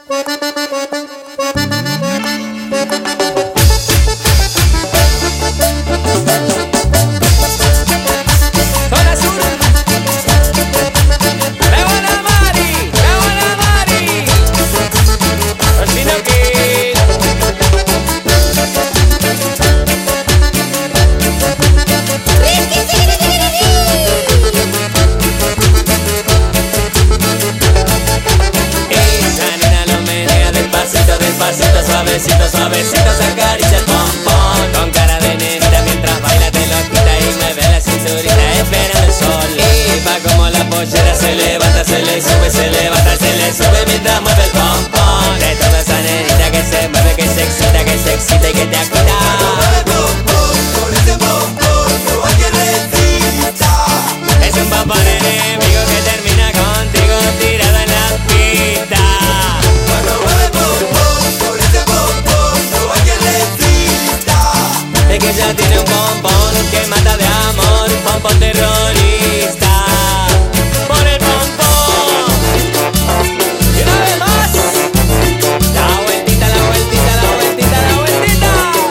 Suavecito, suavecito se acaricia el pompón. Con cara de nenita mientras baila te lo quita y mueve la cinturita esperando el sol. Y va como la pollera, se levanta, se le sube, se levanta, se le sube mientras mueve el pompón. De toda esa nenita que se mueve, que se excita, que se excita y que te agita. Con ese pompón no hay que resista. Es un pompón enemigo que termina contigo tirado en la pista. Cuando mueve pompón, con ese pompón no hay que resista. Es que ella tiene un pompón que mata de amor, pompón terrorista. Por el pompón. Y una vez más. La vueltita, la vueltita, la vueltita, la vueltita.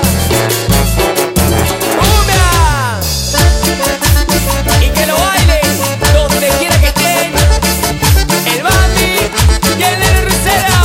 ¡Cumbia! Y que lo bailen donde quiera que estén. El Bambi y el Nene Rucera.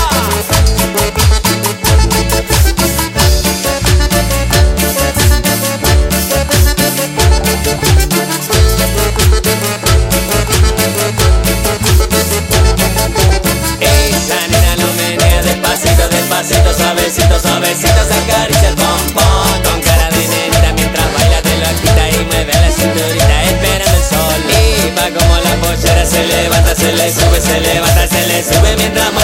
Esa nena lo menea despacito, despacito, suavecito, suavecito, se acaricia el pompón. Con cara de nenita mientras baila te lo quita y mueve la cinturita esperando el sol. Y va como la pollera, se levanta, se le sube, se levanta, se le sube mientras